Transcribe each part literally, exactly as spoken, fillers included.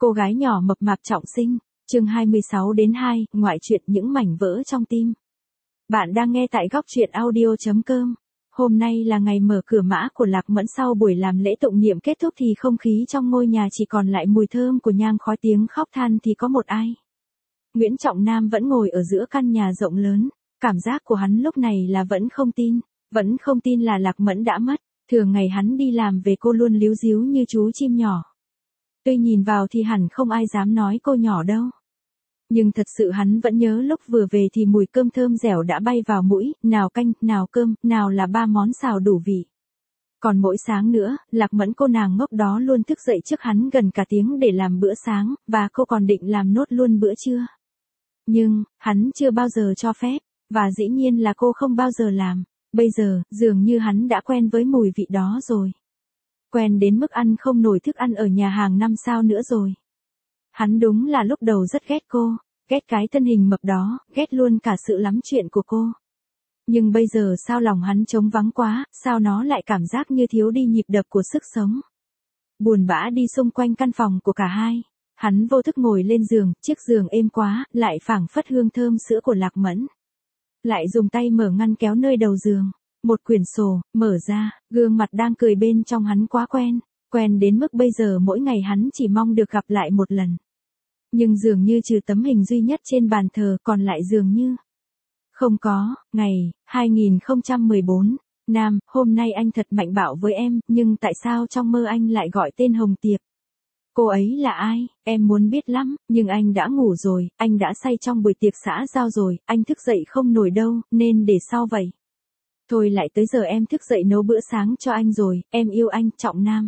Cô gái nhỏ mập mạp trọng sinh, chương hai mươi sáu đến hai, ngoại truyện những mảnh vỡ trong tim. Bạn đang nghe tại góc truyện audio chấm com. Hôm nay là ngày mở cửa mã của Lạc Mẫn, sau buổi làm lễ tụng niệm kết thúc thì không khí trong ngôi nhà chỉ còn lại mùi thơm của nhang khói, tiếng khóc than thì có một ai. Nguyễn Trọng Nam vẫn ngồi ở giữa căn nhà rộng lớn, cảm giác của hắn lúc này là vẫn không tin, vẫn không tin là Lạc Mẫn đã mất. Thường ngày hắn đi làm về cô luôn líu ríu như chú chim nhỏ. Tuy nhìn vào thì hẳn không ai dám nói cô nhỏ đâu. Nhưng thật sự hắn vẫn nhớ lúc vừa về thì mùi cơm thơm dẻo đã bay vào mũi, nào canh, nào cơm, nào là ba món xào đủ vị. Còn mỗi sáng nữa, Lạc Mẫn cô nàng ngốc đó luôn thức dậy trước hắn gần cả tiếng để làm bữa sáng, và cô còn định làm nốt luôn bữa trưa. Nhưng, hắn chưa bao giờ cho phép, và dĩ nhiên là cô không bao giờ làm. Bây giờ, dường như hắn đã quen với mùi vị đó rồi. Quen đến mức ăn không nổi thức ăn ở nhà hàng năm sao nữa rồi. Hắn đúng là lúc đầu rất ghét cô, ghét cái thân hình mập đó, ghét luôn cả sự lắm chuyện của cô. Nhưng bây giờ sao lòng hắn trống vắng quá, sao nó lại cảm giác như thiếu đi nhịp đập của sức sống. Buồn bã đi xung quanh căn phòng của cả hai. Hắn vô thức ngồi lên giường, chiếc giường êm quá, lại phảng phất hương thơm sữa của Lạc Mẫn. Lại dùng tay mở ngăn kéo nơi đầu giường. Một quyển sổ, mở ra, gương mặt đang cười bên trong hắn quá quen, quen đến mức bây giờ mỗi ngày hắn chỉ mong được gặp lại một lần. Nhưng dường như trừ tấm hình duy nhất trên bàn thờ còn lại dường như không có. Ngày, hai nghìn không trăm mười bốn, Nam, hôm nay anh thật mạnh bạo với em, nhưng tại sao trong mơ anh lại gọi tên Hồng Tiệp? Cô ấy là ai? Em muốn biết lắm, nhưng anh đã ngủ rồi, anh đã say trong buổi tiệc xã giao rồi, anh thức dậy không nổi đâu, nên để sau vậy. Thôi lại tới giờ em thức dậy nấu bữa sáng cho anh rồi, em yêu anh, Trọng Nam.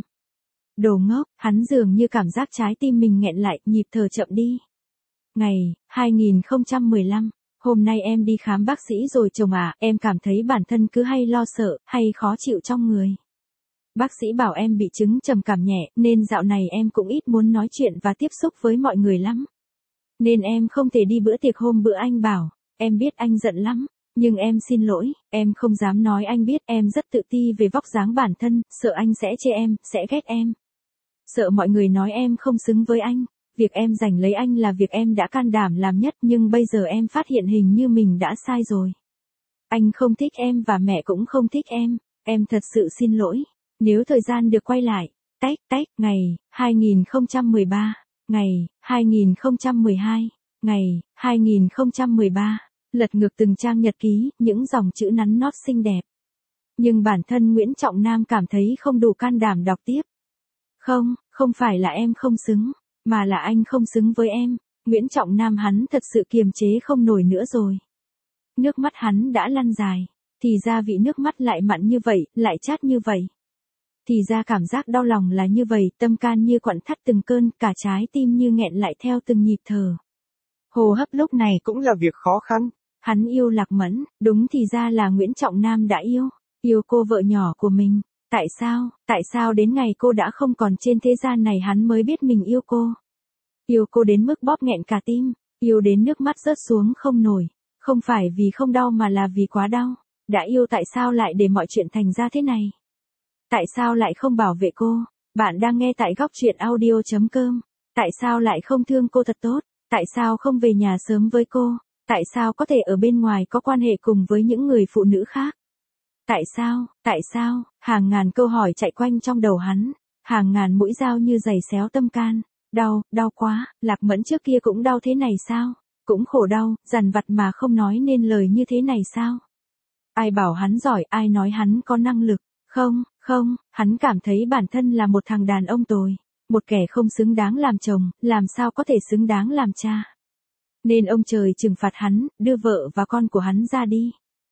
Đồ ngốc, hắn dường như cảm giác trái tim mình nghẹn lại, nhịp thở chậm đi. Ngày, hai nghìn không trăm mười lăm, hôm nay em đi khám bác sĩ rồi chồng à, em cảm thấy bản thân cứ hay lo sợ, hay khó chịu trong người. Bác sĩ bảo em bị chứng trầm cảm nhẹ, nên dạo này em cũng ít muốn nói chuyện và tiếp xúc với mọi người lắm. Nên em không thể đi bữa tiệc hôm bữa anh bảo, em biết anh giận lắm. Nhưng em xin lỗi, em không dám nói anh biết, em rất tự ti về vóc dáng bản thân, sợ anh sẽ chê em, sẽ ghét em. Sợ mọi người nói em không xứng với anh, việc em giành lấy anh là việc em đã can đảm làm nhất, nhưng bây giờ em phát hiện hình như mình đã sai rồi. Anh không thích em và mẹ cũng không thích em, em thật sự xin lỗi. Nếu thời gian được quay lại, tách tách, ngày, hai nghìn không trăm mười ba, ngày, hai nghìn không trăm mười hai, ngày, hai nghìn không trăm mười ba. Lật ngược từng trang nhật ký, những dòng chữ nắn nót xinh đẹp. Nhưng bản thân Nguyễn Trọng Nam cảm thấy không đủ can đảm đọc tiếp. Không, không phải là em không xứng, mà là anh không xứng với em. Nguyễn Trọng Nam hắn thật sự kiềm chế không nổi nữa rồi. Nước mắt hắn đã lăn dài. Thì ra vị nước mắt lại mặn như vậy, lại chát như vậy. Thì ra cảm giác đau lòng là như vậy, tâm can như quặn thắt từng cơn, cả trái tim như nghẹn lại theo từng nhịp thở. Hô hấp lúc này cũng là việc khó khăn. Hắn yêu Lạc Mẫn, đúng thì ra là Nguyễn Trọng Nam đã yêu, yêu cô vợ nhỏ của mình. Tại sao, tại sao đến ngày cô đã không còn trên thế gian này hắn mới biết mình yêu cô. Yêu cô đến mức bóp nghẹn cả tim, yêu đến nước mắt rớt xuống không nổi, không phải vì không đau mà là vì quá đau. Đã yêu tại sao lại để mọi chuyện thành ra thế này? Tại sao lại không bảo vệ cô? Bạn đang nghe tại góc truyện audio chấm com. Tại sao lại không thương cô thật tốt? Tại sao không về nhà sớm với cô? Tại sao có thể ở bên ngoài có quan hệ cùng với những người phụ nữ khác? Tại sao, tại sao, hàng ngàn câu hỏi chạy quanh trong đầu hắn, hàng ngàn mũi dao như giày xéo tâm can. Đau, đau quá, Lạc Mẫn trước kia cũng đau thế này sao? Cũng khổ đau, dằn vặt mà không nói nên lời như thế này sao? Ai bảo hắn giỏi, ai nói hắn có năng lực? Không, không, hắn cảm thấy bản thân là một thằng đàn ông tồi, một kẻ không xứng đáng làm chồng, làm sao có thể xứng đáng làm cha. Nên ông trời trừng phạt hắn, đưa vợ và con của hắn ra đi.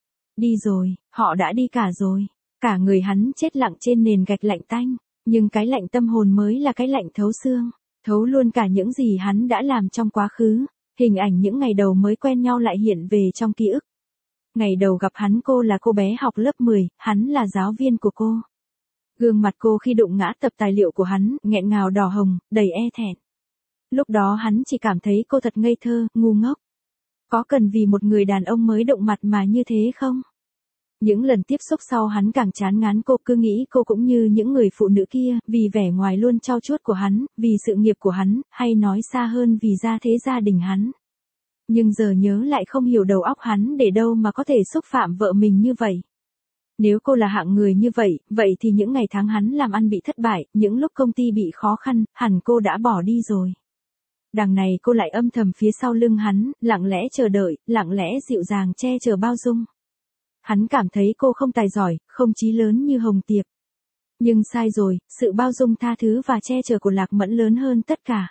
Đi rồi, họ đã đi cả rồi. Cả người hắn chết lặng trên nền gạch lạnh tanh. Nhưng cái lạnh tâm hồn mới là cái lạnh thấu xương. Thấu luôn cả những gì hắn đã làm trong quá khứ. Hình ảnh những ngày đầu mới quen nhau lại hiện về trong ký ức. Ngày đầu gặp hắn cô là cô bé học lớp mười, hắn là giáo viên của cô. Gương mặt cô khi đụng ngã tập tài liệu của hắn, nghẹn ngào đỏ hồng, đầy e thẹn. Lúc đó hắn chỉ cảm thấy cô thật ngây thơ, ngu ngốc. Có cần vì một người đàn ông mới đụng mặt mà như thế không? Những lần tiếp xúc sau hắn càng chán ngán cô, cứ nghĩ cô cũng như những người phụ nữ kia, vì vẻ ngoài luôn trau chuốt của hắn, vì sự nghiệp của hắn, hay nói xa hơn vì gia thế gia đình hắn. Nhưng giờ nhớ lại không hiểu đầu óc hắn để đâu mà có thể xúc phạm vợ mình như vậy. Nếu cô là hạng người như vậy, vậy thì những ngày tháng hắn làm ăn bị thất bại, những lúc công ty bị khó khăn, hẳn cô đã bỏ đi rồi. Đằng này cô lại âm thầm phía sau lưng hắn, lặng lẽ chờ đợi, lặng lẽ dịu dàng che chở bao dung. Hắn cảm thấy cô không tài giỏi, không chí lớn như Hồng Tiệp. Nhưng sai rồi, sự bao dung tha thứ và che chở của Lạc Mẫn lớn hơn tất cả.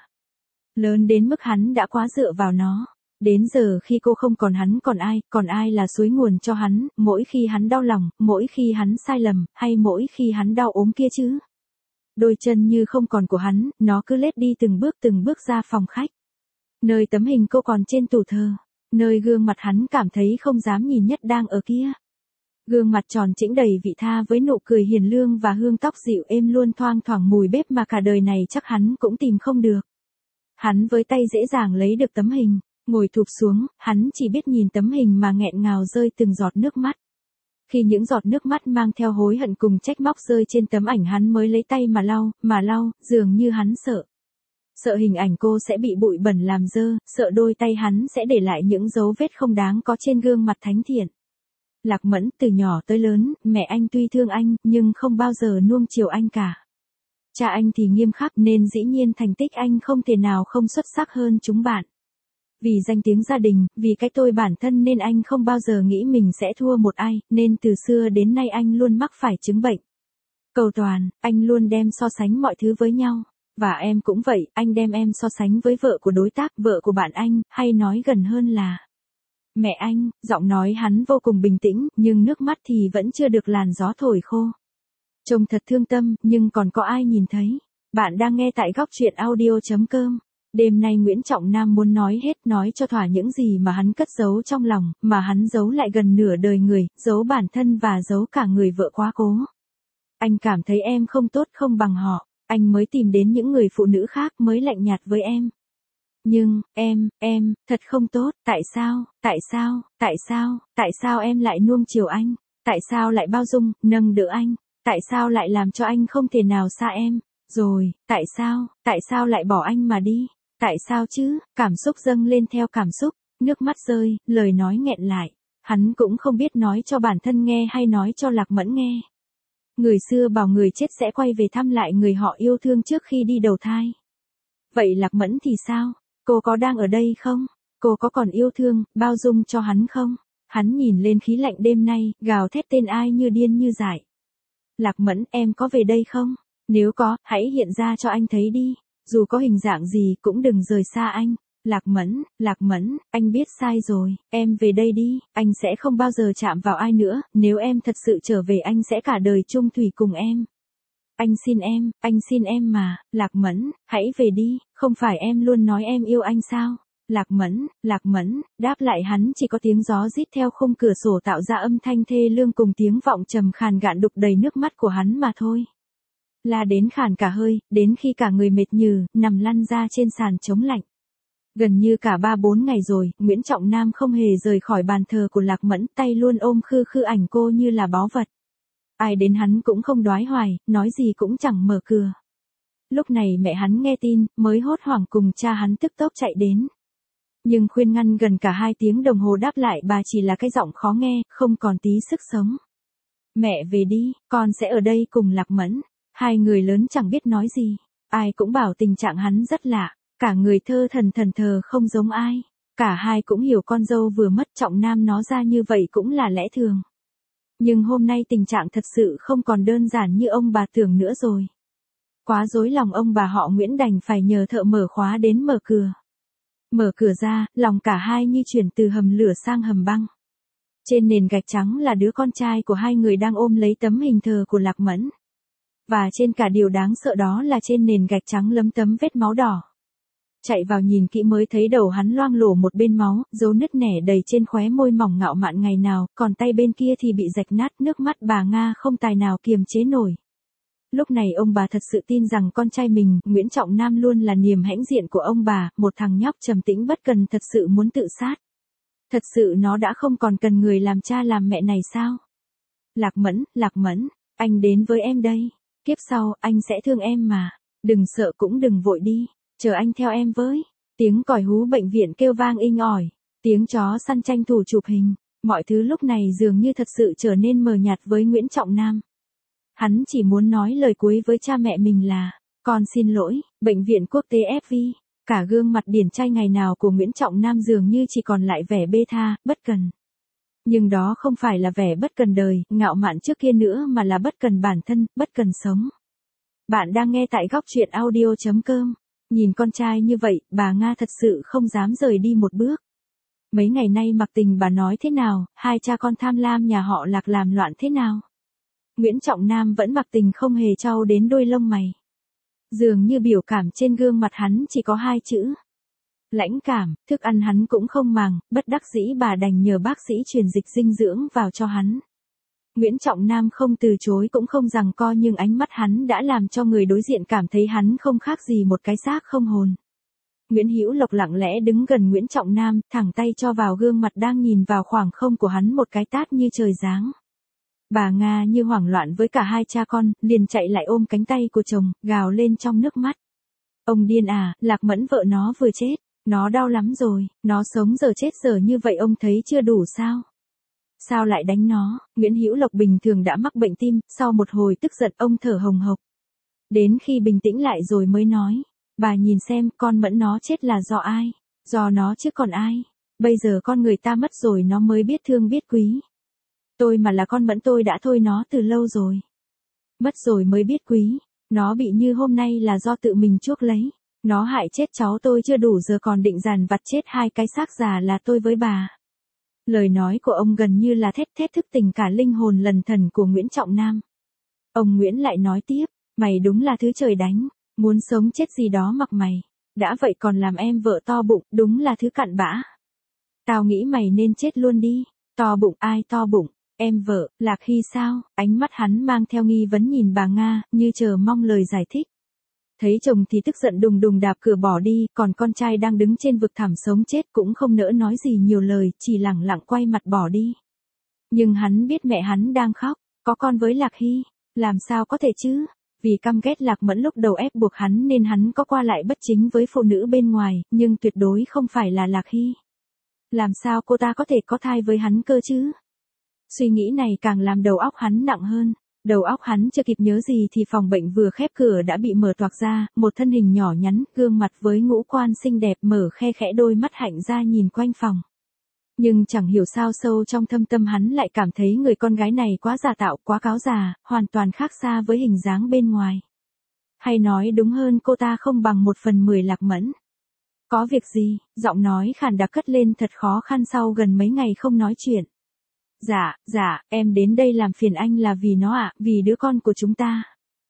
Lớn đến mức hắn đã quá dựa vào nó. Đến giờ khi cô không còn hắn còn ai, còn ai là suối nguồn cho hắn, mỗi khi hắn đau lòng, mỗi khi hắn sai lầm, hay mỗi khi hắn đau ốm kia chứ. Đôi chân như không còn của hắn, nó cứ lết đi từng bước từng bước ra phòng khách. Nơi tấm hình cô còn trên tủ thờ, nơi gương mặt hắn cảm thấy không dám nhìn nhất đang ở kia. Gương mặt tròn trĩnh đầy vị tha với nụ cười hiền lương và hương tóc dịu êm luôn thoang thoảng mùi bếp mà cả đời này chắc hắn cũng tìm không được. Hắn với tay dễ dàng lấy được tấm hình, ngồi thụp xuống, hắn chỉ biết nhìn tấm hình mà nghẹn ngào rơi từng giọt nước mắt. Khi những giọt nước mắt mang theo hối hận cùng trách móc rơi trên tấm ảnh hắn mới lấy tay mà lau, mà lau, dường như hắn sợ. Sợ hình ảnh cô sẽ bị bụi bẩn làm dơ, sợ đôi tay hắn sẽ để lại những dấu vết không đáng có trên gương mặt thánh thiện. Lạc Mẫn, từ nhỏ tới lớn, mẹ anh tuy thương anh, nhưng không bao giờ nuông chiều anh cả. Cha anh thì nghiêm khắc nên dĩ nhiên thành tích anh không thể nào không xuất sắc hơn chúng bạn. Vì danh tiếng gia đình, vì cái tôi bản thân nên anh không bao giờ nghĩ mình sẽ thua một ai, nên từ xưa đến nay anh luôn mắc phải chứng bệnh cầu toàn, anh luôn đem so sánh mọi thứ với nhau. Và em cũng vậy, anh đem em so sánh với vợ của đối tác, vợ của bạn anh, hay nói gần hơn là mẹ anh. Giọng nói hắn vô cùng bình tĩnh, nhưng nước mắt thì vẫn chưa được làn gió thổi khô. Trông thật thương tâm, nhưng còn có ai nhìn thấy. Bạn đang nghe tại góc truyện audio chấm com. Đêm nay Nguyễn Trọng Nam muốn nói hết, nói cho thỏa những gì mà hắn cất giấu trong lòng, mà hắn giấu lại gần nửa đời người, giấu bản thân và giấu cả người vợ quá cố. Anh cảm thấy em không tốt không bằng họ, anh mới tìm đến những người phụ nữ khác mới lạnh nhạt với em. Nhưng, em, em, thật không tốt, tại sao, tại sao, tại sao, tại sao em lại nuông chiều anh, tại sao lại bao dung, nâng đỡ anh, tại sao lại làm cho anh không thể nào xa em, rồi, tại sao, tại sao lại bỏ anh mà đi, tại sao chứ, cảm xúc dâng lên theo cảm xúc, nước mắt rơi, lời nói nghẹn lại, hắn cũng không biết nói cho bản thân nghe hay nói cho Lạc Mẫn nghe. Người xưa bảo người chết sẽ quay về thăm lại người họ yêu thương trước khi đi đầu thai. Vậy Lạc Mẫn thì sao? Cô có đang ở đây không? Cô có còn yêu thương, bao dung cho hắn không? Hắn nhìn lên khí lạnh đêm nay, gào thét tên ai như điên như dại. Lạc Mẫn, em có về đây không? Nếu có, hãy hiện ra cho anh thấy đi. Dù có hình dạng gì cũng đừng rời xa anh. Lạc Mẫn, Lạc Mẫn, anh biết sai rồi, em về đây đi, anh sẽ không bao giờ chạm vào ai nữa, nếu em thật sự trở về anh sẽ cả đời chung thủy cùng em. Anh xin em, anh xin em mà, Lạc Mẫn, hãy về đi, không phải em luôn nói em yêu anh sao? Lạc Mẫn, Lạc Mẫn, đáp lại hắn chỉ có tiếng gió rít theo khung cửa sổ tạo ra âm thanh thê lương cùng tiếng vọng trầm khàn gạn đục đầy nước mắt của hắn mà thôi. La đến khàn cả hơi, đến khi cả người mệt nhừ, nằm lăn ra trên sàn chống lạnh. Gần như cả ba bốn ngày rồi, Nguyễn Trọng Nam không hề rời khỏi bàn thờ của Lạc Mẫn, tay luôn ôm khư khư ảnh cô như là báu vật. Ai đến hắn cũng không đoái hoài, nói gì cũng chẳng mở cửa. Lúc này mẹ hắn nghe tin, mới hốt hoảng cùng cha hắn tức tốc chạy đến. Nhưng khuyên ngăn gần cả hai tiếng đồng hồ đáp lại bà chỉ là cái giọng khó nghe, không còn tí sức sống. Mẹ về đi, con sẽ ở đây cùng Lạc Mẫn. Hai người lớn chẳng biết nói gì. Ai cũng bảo tình trạng hắn rất lạ. Cả người thơ thần thần thờ không giống ai. Cả hai cũng hiểu con dâu vừa mất Trọng Nam nó ra như vậy cũng là lẽ thường. Nhưng hôm nay tình trạng thật sự không còn đơn giản như ông bà tưởng nữa rồi. Quá rối lòng ông bà họ Nguyễn đành phải nhờ thợ mở khóa đến mở cửa. Mở cửa ra, lòng cả hai như chuyển từ hầm lửa sang hầm băng. Trên nền gạch trắng là đứa con trai của hai người đang ôm lấy tấm hình thờ của Lạc Mẫn. Và trên cả điều đáng sợ đó là trên nền gạch trắng lấm tấm vết máu đỏ. Chạy vào nhìn kỹ mới thấy đầu hắn loang lổ một bên máu, dấu nứt nẻ đầy trên khóe môi mỏng ngạo mạn ngày nào, còn tay bên kia thì bị rạch nát, nước mắt bà Nga không tài nào kiềm chế nổi. Lúc này ông bà thật sự tin rằng con trai mình, Nguyễn Trọng Nam luôn là niềm hãnh diện của ông bà, một thằng nhóc trầm tĩnh bất cần thật sự muốn tự sát. Thật sự nó đã không còn cần người làm cha làm mẹ này sao? Lạc Mẫn, Lạc Mẫn, anh đến với em đây. Kiếp sau, anh sẽ thương em mà. Đừng sợ cũng đừng vội đi. Chờ anh theo em với. Tiếng còi hú bệnh viện kêu vang inh ỏi. Tiếng chó săn tranh thủ chụp hình. Mọi thứ lúc này dường như thật sự trở nên mờ nhạt với Nguyễn Trọng Nam. Hắn chỉ muốn nói lời cuối với cha mẹ mình là, con xin lỗi, bệnh viện quốc tế ép vê. Cả gương mặt điển trai ngày nào của Nguyễn Trọng Nam dường như chỉ còn lại vẻ bê tha, bất cần. Nhưng đó không phải là vẻ bất cần đời, ngạo mạn trước kia nữa mà là bất cần bản thân, bất cần sống. Bạn đang nghe tại góc truyện audio chấm com. Nhìn con trai như vậy, bà Nga thật sự không dám rời đi một bước. Mấy ngày nay mặc tình bà nói thế nào, hai cha con tham lam nhà họ Lạc làm loạn thế nào. Nguyễn Trọng Nam vẫn mặc tình không hề trau đến đôi lông mày. Dường như biểu cảm trên gương mặt hắn chỉ có hai chữ. Lãnh cảm, thức ăn hắn cũng không màng, bất đắc dĩ bà đành nhờ bác sĩ truyền dịch dinh dưỡng vào cho hắn. Nguyễn Trọng Nam không từ chối cũng không giằng co nhưng ánh mắt hắn đã làm cho người đối diện cảm thấy hắn không khác gì một cái xác không hồn. Nguyễn Hữu Lộc lặng lẽ đứng gần Nguyễn Trọng Nam, thẳng tay cho vào gương mặt đang nhìn vào khoảng không của hắn một cái tát như trời giáng. Bà Nga như hoảng loạn với cả hai cha con, liền chạy lại ôm cánh tay của chồng, gào lên trong nước mắt. Ông điên à, Lạc Mẫn vợ nó vừa chết, nó đau lắm rồi, nó sống giờ chết giờ như vậy ông thấy chưa đủ sao? Sao lại đánh nó? Nguyễn Hữu Lộc bình thường đã mắc bệnh tim, sau một hồi tức giận ông thở hồng hộc. Đến khi bình tĩnh lại rồi mới nói, bà nhìn xem con Mẫn nó chết là do ai? Do nó chứ còn ai? Bây giờ con người ta mất rồi nó mới biết thương biết quý. Tôi mà là con Mẫn tôi đã thôi nó từ lâu rồi. Mất rồi mới biết quý, nó bị như hôm nay là do tự mình chuốc lấy. Nó hại chết cháu tôi chưa đủ giờ còn định dàn vặt chết hai cái xác già là tôi với bà. Lời nói của ông gần như là thét thét thức tỉnh cả linh hồn lần thần của Nguyễn Trọng Nam. Ông Nguyễn lại nói tiếp, mày đúng là thứ trời đánh, muốn sống chết gì đó mặc mày. Đã vậy còn làm em vợ to bụng, đúng là thứ cặn bã. Tao nghĩ mày nên chết luôn đi. To bụng ai to bụng? Em vợ, Lạc Hy sao? Ánh mắt hắn mang theo nghi vấn nhìn bà Nga, như chờ mong lời giải thích. Thấy chồng thì tức giận đùng đùng đạp cửa bỏ đi, còn con trai đang đứng trên vực thẳm sống chết cũng không nỡ nói gì nhiều lời, chỉ lẳng lặng quay mặt bỏ đi. Nhưng hắn biết mẹ hắn đang khóc, có con với Lạc Hy, làm sao có thể chứ? Vì căm ghét Lạc Mẫn lúc đầu ép buộc hắn nên hắn có qua lại bất chính với phụ nữ bên ngoài, nhưng tuyệt đối không phải là Lạc Hy. Làm sao cô ta có thể có thai với hắn cơ chứ? Suy nghĩ này càng làm đầu óc hắn nặng hơn. Đầu óc hắn chưa kịp nhớ gì thì phòng bệnh vừa khép cửa đã bị mở toạc ra, một thân hình nhỏ nhắn, gương mặt với ngũ quan xinh đẹp mở khe khẽ đôi mắt hạnh ra nhìn quanh phòng. Nhưng chẳng hiểu sao sâu trong thâm tâm hắn lại cảm thấy người con gái này quá giả tạo, quá cáo già, hoàn toàn khác xa với hình dáng bên ngoài. Hay nói đúng hơn cô ta không bằng một phần mười Lạc Mẫn. Có việc gì? Giọng nói khàn đặc cất lên thật khó khăn sau gần mấy ngày không nói chuyện. Dạ, dạ, em đến đây làm phiền anh là vì nó ạ, à, vì đứa con của chúng ta.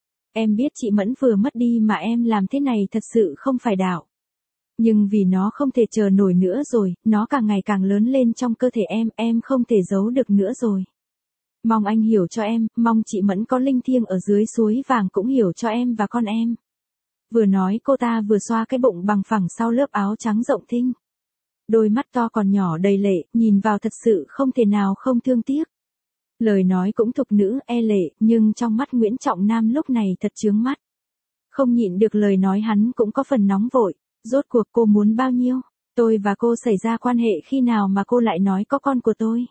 Em biết chị Mẫn vừa mất đi mà em làm thế này thật sự không phải đạo. Nhưng vì nó không thể chờ nổi nữa rồi, nó càng ngày càng lớn lên trong cơ thể em, em không thể giấu được nữa rồi. Mong anh hiểu cho em, mong chị Mẫn có linh thiêng ở dưới suối vàng cũng hiểu cho em và con em. Vừa nói cô ta vừa xoa cái bụng bằng phẳng sau lớp áo trắng rộng thinh. Đôi mắt to còn nhỏ đầy lệ, nhìn vào thật sự không thể nào không thương tiếc. Lời nói cũng thục nữ, e lệ, nhưng trong mắt Nguyễn Trọng Nam lúc này thật chướng mắt. Không nhịn được lời nói hắn cũng có phần nóng vội. Rốt cuộc cô muốn bao nhiêu? Tôi và cô xảy ra quan hệ khi nào mà cô lại nói có con của tôi?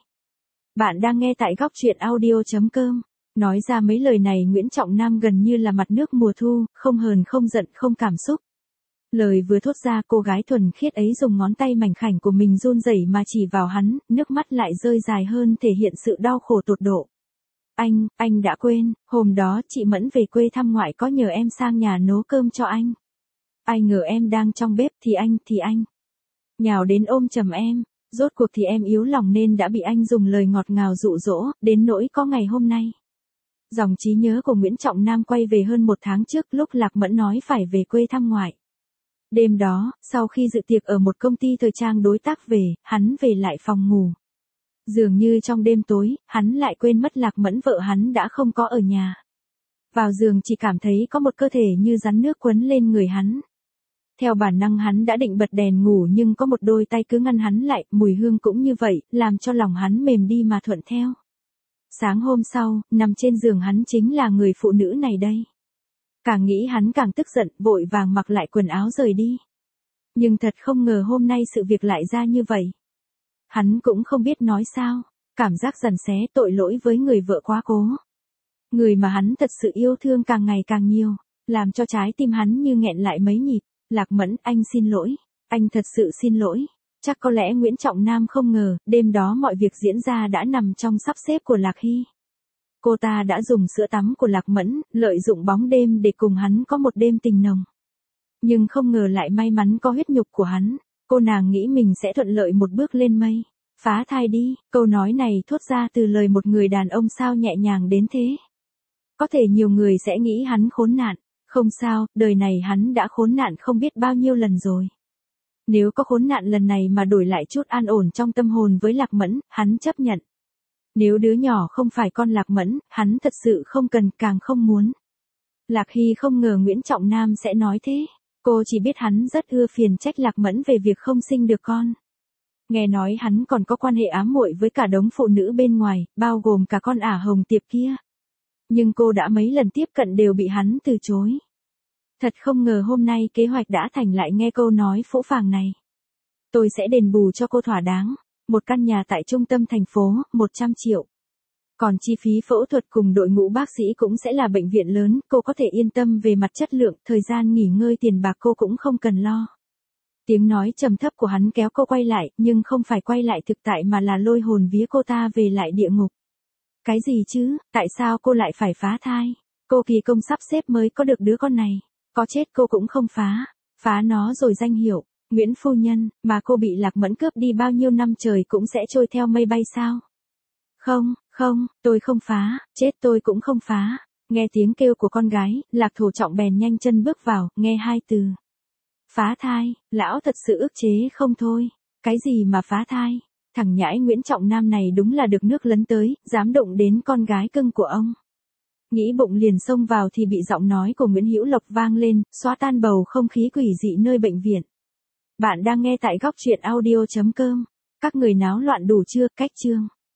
Bạn đang nghe tại góc truyện audio chấm com. Nói ra mấy lời này Nguyễn Trọng Nam gần như là mặt nước mùa thu, không hờn không giận không cảm xúc. Lời vừa thốt ra cô gái thuần khiết ấy dùng ngón tay mảnh khảnh của mình run rẩy mà chỉ vào hắn, nước mắt lại rơi dài hơn thể hiện sự đau khổ tột độ. Anh, anh đã quên, hôm đó chị Mẫn về quê thăm ngoại có nhờ em sang nhà nấu cơm cho anh. Ai ngờ em đang trong bếp thì anh, thì anh. Nhào đến ôm chầm em, rốt cuộc thì em yếu lòng nên đã bị anh dùng lời ngọt ngào dụ dỗ, đến nỗi có ngày hôm nay. Dòng trí nhớ của Nguyễn Trọng Nam quay về hơn một tháng trước lúc Lạc Mẫn nói phải về quê thăm ngoại. Đêm đó, sau khi dự tiệc ở một công ty thời trang đối tác về, hắn về lại phòng ngủ. Dường như trong đêm tối, hắn lại quên mất Lạc Mẫn vợ hắn đã không có ở nhà. Vào giường chỉ cảm thấy có một cơ thể như rắn nước quấn lên người hắn. Theo bản năng hắn đã định bật đèn ngủ nhưng có một đôi tay cứ ngăn hắn lại, mùi hương cũng như vậy, làm cho lòng hắn mềm đi mà thuận theo. Sáng hôm sau, nằm trên giường hắn chính là người phụ nữ này đây. Càng nghĩ hắn càng tức giận, vội vàng mặc lại quần áo rời đi. Nhưng thật không ngờ hôm nay sự việc lại ra như vậy. Hắn cũng không biết nói sao, cảm giác giằng xé tội lỗi với người vợ quá cố. Người mà hắn thật sự yêu thương càng ngày càng nhiều, làm cho trái tim hắn như nghẹn lại mấy nhịp. Lạc Mẫn, anh xin lỗi, anh thật sự xin lỗi. Chắc có lẽ Nguyễn Trọng Nam không ngờ, đêm đó mọi việc diễn ra đã nằm trong sắp xếp của Lạc Hy. Cô ta đã dùng sữa tắm của Lạc Mẫn, lợi dụng bóng đêm để cùng hắn có một đêm tình nồng. Nhưng không ngờ lại may mắn có huyết nhục của hắn, cô nàng nghĩ mình sẽ thuận lợi một bước lên mây. Phá thai đi, câu nói này thốt ra từ lời một người đàn ông sao nhẹ nhàng đến thế. Có thể nhiều người sẽ nghĩ hắn khốn nạn, không sao, đời này hắn đã khốn nạn không biết bao nhiêu lần rồi. Nếu có khốn nạn lần này mà đổi lại chút an ổn trong tâm hồn với Lạc Mẫn, hắn chấp nhận. Nếu đứa nhỏ không phải con Lạc Mẫn, hắn thật sự không cần càng không muốn. Lạc Hy không ngờ Nguyễn Trọng Nam sẽ nói thế. Cô chỉ biết hắn rất ưa phiền trách Lạc Mẫn về việc không sinh được con. Nghe nói hắn còn có quan hệ ám muội với cả đống phụ nữ bên ngoài, bao gồm cả con ả Hồng Tiệp kia. Nhưng cô đã mấy lần tiếp cận đều bị hắn từ chối. Thật không ngờ hôm nay kế hoạch đã thành lại nghe câu nói phũ phàng này. Tôi sẽ đền bù cho cô thỏa đáng. Một căn nhà tại trung tâm thành phố, một trăm triệu. Còn chi phí phẫu thuật cùng đội ngũ bác sĩ cũng sẽ là bệnh viện lớn, cô có thể yên tâm về mặt chất lượng, thời gian nghỉ ngơi tiền bạc cô cũng không cần lo. Tiếng nói trầm thấp của hắn kéo cô quay lại, nhưng không phải quay lại thực tại mà là lôi hồn vía cô ta về lại địa ngục. Cái gì chứ, tại sao cô lại phải phá thai? Cô kỳ công sắp xếp mới có được đứa con này. Có chết cô cũng không phá. Phá nó rồi danh hiệu, Nguyễn Phu Nhân, mà cô bị Lạc Mẫn cướp đi bao nhiêu năm trời cũng sẽ trôi theo mây bay sao? Không, không, tôi không phá, chết tôi cũng không phá. Nghe tiếng kêu của con gái, Lạc Thổ Trọng bèn nhanh chân bước vào, nghe hai từ. Phá thai, lão thật sự ức chế không thôi. Cái gì mà phá thai? Thằng nhãi Nguyễn Trọng Nam này đúng là được nước lấn tới, dám động đến con gái cưng của ông. Nghĩ bụng liền xông vào thì bị giọng nói của Nguyễn Hữu Lộc vang lên, xóa tan bầu không khí quỷ dị nơi bệnh viện. Bạn đang nghe tại góc truyện audio chấm com. Các người náo loạn đủ chưa, cách chương.